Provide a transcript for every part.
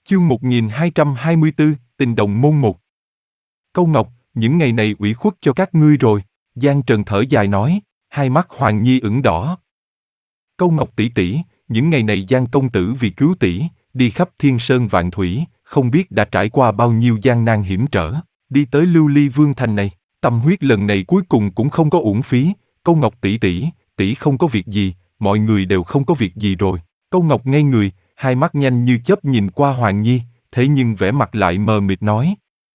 Chương 1224, Tình đồng môn một. Câu Ngọc, những ngày này ủy khuất cho các ngươi rồi, Giang Trần thở dài nói, hai mắt Hoàng Nhi ửng đỏ. Câu Ngọc tỷ tỷ, những ngày này Giang công tử vì cứu tỷ, đi khắp thiên sơn vạn thủy, không biết đã trải qua bao nhiêu gian nan hiểm trở, đi tới Lưu Ly Vương thành này, tâm huyết lần này cuối cùng cũng không có uổng phí. Câu Ngọc tỷ tỷ, tỷ không có việc gì, mọi người đều không có việc gì rồi. Câu Ngọc ngây người, hai mắt nhanh như chớp nhìn qua Hoàng Nhi, thế nhưng vẻ mặt lại mờ mịt nói.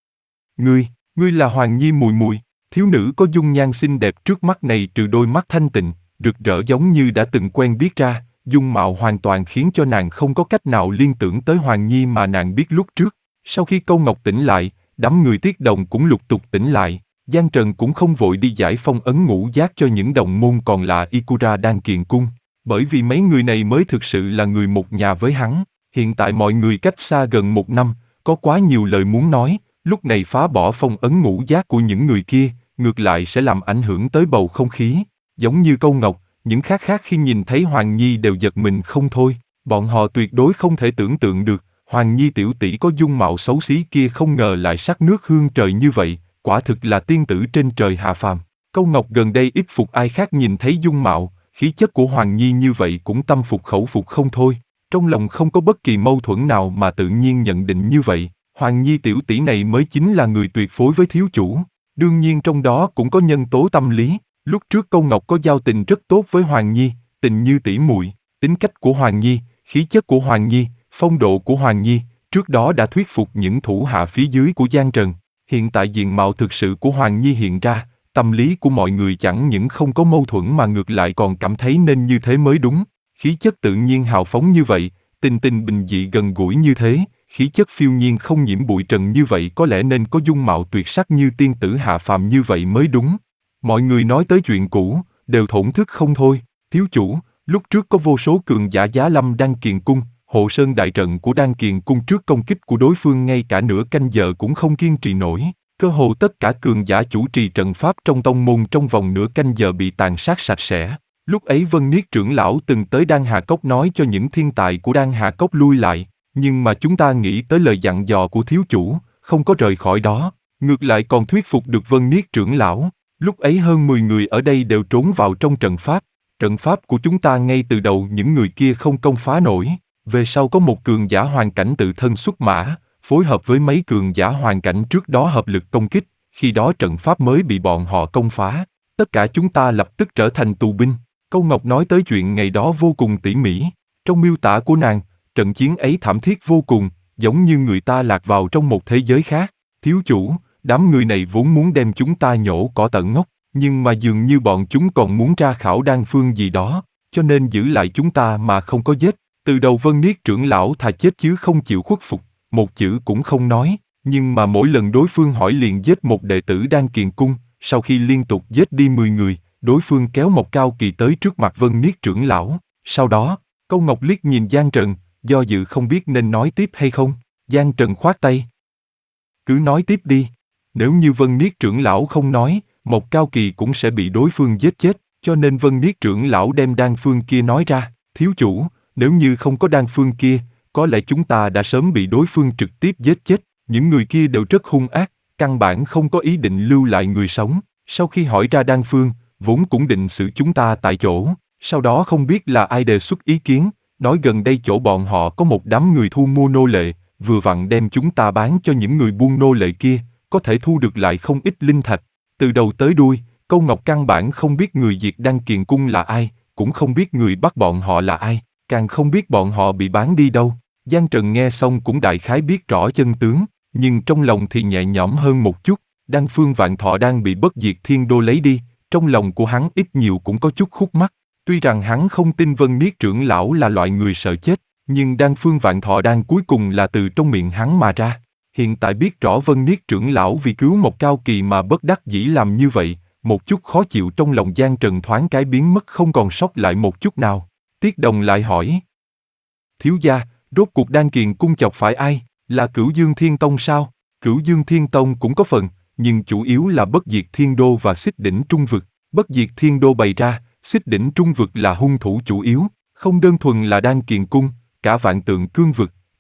Ngươi là Hoàng Nhi mùi mùi, thiếu nữ có dung nhan xinh đẹp trước mắt này trừ đôi mắt thanh tịnh, rực rỡ giống như đã từng quen biết ra, dung mạo hoàn toàn khiến cho nàng không có cách nào liên tưởng tới Hoàng Nhi mà nàng biết lúc trước. Sau khi Câu Ngọc tỉnh lại, đám người Tiết Đồng cũng lục tục tỉnh lại, Giang Trần cũng không vội đi giải phong ấn ngũ giác cho những đồng môn còn là Ikura đang kiền cung, bởi vì mấy người này mới thực sự là người một nhà với hắn. Hiện tại mọi người cách xa gần một năm, có quá nhiều lời muốn nói, lúc này phá bỏ phong ấn ngũ giác của những người kia, ngược lại sẽ làm ảnh hưởng tới bầu không khí. Giống như Câu Ngọc, những khác khi nhìn thấy Hoàng Nhi đều giật mình không thôi, bọn họ tuyệt đối không thể tưởng tượng được, Hoàng Nhi tiểu tỷ có dung mạo xấu xí kia không ngờ lại sắc nước hương trời như vậy, quả thực là tiên tử trên trời hạ phàm. Câu Ngọc gần đây ít phục ai khác nhìn thấy dung mạo, khí chất của Hoàng Nhi như vậy cũng tâm phục khẩu phục không thôi, trong lòng không có bất kỳ mâu thuẫn nào mà tự nhiên nhận định như vậy, Hoàng Nhi tiểu tỷ này mới chính là người tuyệt phối với thiếu chủ. Đương nhiên trong đó cũng có nhân tố tâm lý, lúc trước Câu Ngọc có giao tình rất tốt với Hoàng Nhi, tình như tỷ muội, tính cách của Hoàng Nhi, khí chất của Hoàng Nhi, phong độ của Hoàng Nhi, trước đó đã thuyết phục những thủ hạ phía dưới của Giang Trần. Hiện tại diện mạo thực sự của Hoàng Nhi hiện ra, tâm lý của mọi người chẳng những không có mâu thuẫn mà ngược lại còn cảm thấy nên như thế mới đúng. Khí chất tự nhiên hào phóng như vậy, tình tình bình dị gần gũi như thế, khí chất phiêu nhiên không nhiễm bụi trần như vậy có lẽ nên có dung mạo tuyệt sắc như tiên tử hạ phàm như vậy mới đúng. Mọi người nói tới chuyện cũ, đều thổn thức không thôi. Thiếu chủ, lúc trước có vô số cường giả giá lâm Đan Kiền Cung, hộ sơn đại trận của Đan Kiền Cung trước công kích của đối phương ngay cả nửa canh giờ cũng không kiên trì nổi. Cơ hồ tất cả cường giả chủ trì trận pháp trong tông môn trong vòng nửa canh giờ bị tàn sát sạch sẽ. Lúc ấy Vân Niết trưởng lão từng tới Đan Hà Cốc nói cho những thiên tài của Đan Hà Cốc lui lại, nhưng mà chúng ta nghĩ tới lời dặn dò của thiếu chủ, không có rời khỏi đó, ngược lại còn thuyết phục được Vân Niết trưởng lão. Lúc ấy hơn 10 người ở đây đều trốn vào trong trận pháp của chúng ta ngay từ đầu những người kia không công phá nổi, về sau có một cường giả hoàn cảnh tự thân xuất mã, phối hợp với mấy cường giả hoàn cảnh trước đó hợp lực công kích, khi đó trận pháp mới bị bọn họ công phá, tất cả chúng ta lập tức trở thành tù binh. Câu Ngọc nói tới chuyện ngày đó vô cùng tỉ mỉ, trong miêu tả của nàng, trận chiến ấy thảm thiết vô cùng, giống như người ta lạc vào trong một thế giới khác. Thiếu chủ, đám người này vốn muốn đem chúng ta nhổ cỏ tận gốc, nhưng mà dường như bọn chúng còn muốn ra khảo đan phương gì đó, cho nên giữ lại chúng ta mà không có giết. Từ đầu Vân Niết trưởng lão thà chết chứ không chịu khuất phục, một chữ cũng không nói, nhưng mà mỗi lần đối phương hỏi liền giết một đệ tử Đan Kiền Cung, sau khi liên tục giết đi 10 người, đối phương kéo một cao kỳ tới trước mặt Vân Niết trưởng lão, sau đó, Câu Ngọc liếc nhìn Giang Trần, do dự không biết nên nói tiếp hay không. Giang Trần khoát tay. Cứ nói tiếp đi, nếu như Vân Niết trưởng lão không nói, một cao kỳ cũng sẽ bị đối phương giết chết, cho nên Vân Niết trưởng lão đem đan phương kia nói ra. Thiếu chủ, nếu như không có đan phương kia, có lẽ chúng ta đã sớm bị đối phương trực tiếp giết chết. Những người kia đều rất hung ác, căn bản không có ý định lưu lại người sống. Sau khi hỏi ra đan phương, vốn cũng định xử chúng ta tại chỗ. Sau đó không biết là ai đề xuất ý kiến, nói gần đây chỗ bọn họ có một đám người thu mua nô lệ, vừa vặn đem chúng ta bán cho những người buôn nô lệ kia, có thể thu được lại không ít linh thạch. Từ đầu tới đuôi, Câu Ngọc căn bản không biết người diệt Đan Kiền Cung là ai, cũng không biết người bắt bọn họ là ai, càng không biết bọn họ bị bán đi đâu. Giang Trần nghe xong cũng đại khái biết rõ chân tướng, nhưng trong lòng thì nhẹ nhõm hơn một chút. Đan phương Vạn Thọ đang bị Bất Diệt Thiên Đô lấy đi, trong lòng của hắn ít nhiều cũng có chút khúc mắc. Tuy rằng hắn không tin Vân Niết trưởng lão là loại người sợ chết, nhưng đan phương Vạn Thọ đan cuối cùng là từ trong miệng hắn mà ra. Hiện tại biết rõ Vân Niết trưởng lão vì cứu một cao kỳ mà bất đắc dĩ làm như vậy, một chút khó chịu trong lòng Giang Trần thoáng cái biến mất không còn sót lại một chút nào. Tiết Đồng lại hỏi. Thiếu gia, rốt cuộc Đan Kiền Cung chọc phải ai, là Cửu Dương Thiên Tông sao? Cửu Dương Thiên Tông cũng có phần, nhưng chủ yếu là Bất Diệt Thiên Đô và Xích Đỉnh Trung Vực. Bất Diệt Thiên Đô bày ra, Xích Đỉnh Trung Vực là hung thủ chủ yếu, không đơn thuần là Đan Kiền Cung, cả Vạn Tượng Cương Vực,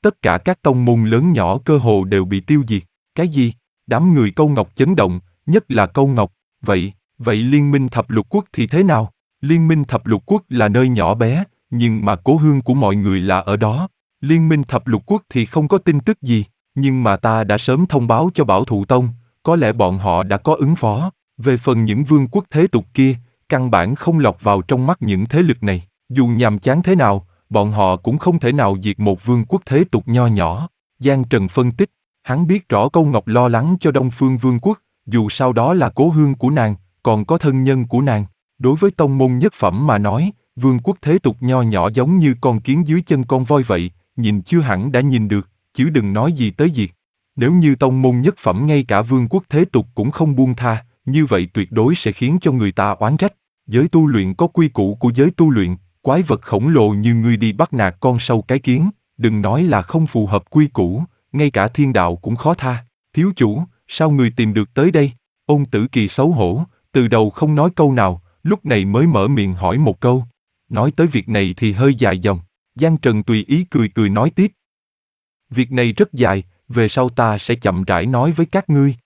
tất cả các tông môn lớn nhỏ cơ hồ đều bị tiêu diệt. Cái gì? Đám người Câu Ngọc chấn động, nhất là Câu Ngọc. Vậy Liên minh Thập Lục Quốc thì thế nào? Liên minh Thập Lục Quốc là nơi nhỏ bé, nhưng mà cố hương của mọi người là ở đó. Liên minh Thập Lục Quốc thì không có tin tức gì, nhưng mà ta đã sớm thông báo cho Bảo Thụ Tông, có lẽ bọn họ đã có ứng phó. Về phần những vương quốc thế tục kia, căn bản không lọt vào trong mắt những thế lực này. Dù nhàm chán thế nào, bọn họ cũng không thể nào diệt một vương quốc thế tục nho nhỏ. Giang Trần phân tích, hắn biết rõ Câu Ngọc lo lắng cho Đông Phương Vương quốc, dù sao đó là cố hương của nàng, còn có thân nhân của nàng. Đối với tông môn nhất phẩm mà nói, vương quốc thế tục nho nhỏ giống như con kiến dưới chân con voi vậy, nhìn chưa hẳn đã nhìn được, chứ đừng nói gì tới diệt. Nếu như tông môn nhất phẩm ngay cả vương quốc thế tục cũng không buông tha, như vậy tuyệt đối sẽ khiến cho người ta oán trách. Giới tu luyện có quy củ của giới tu luyện, quái vật khổng lồ như ngươi đi bắt nạt con sâu cái kiến, đừng nói là không phù hợp quy củ, ngay cả thiên đạo cũng khó tha. Thiếu chủ, sao người tìm được tới đây? Ôn Tử Kỳ xấu hổ, từ đầu không nói câu nào, lúc này mới mở miệng hỏi một câu. Nói tới việc này thì hơi dài dòng. Giang Trần tùy ý cười cười nói tiếp. Việc này rất dài, về sau ta sẽ chậm rãi nói với các ngươi.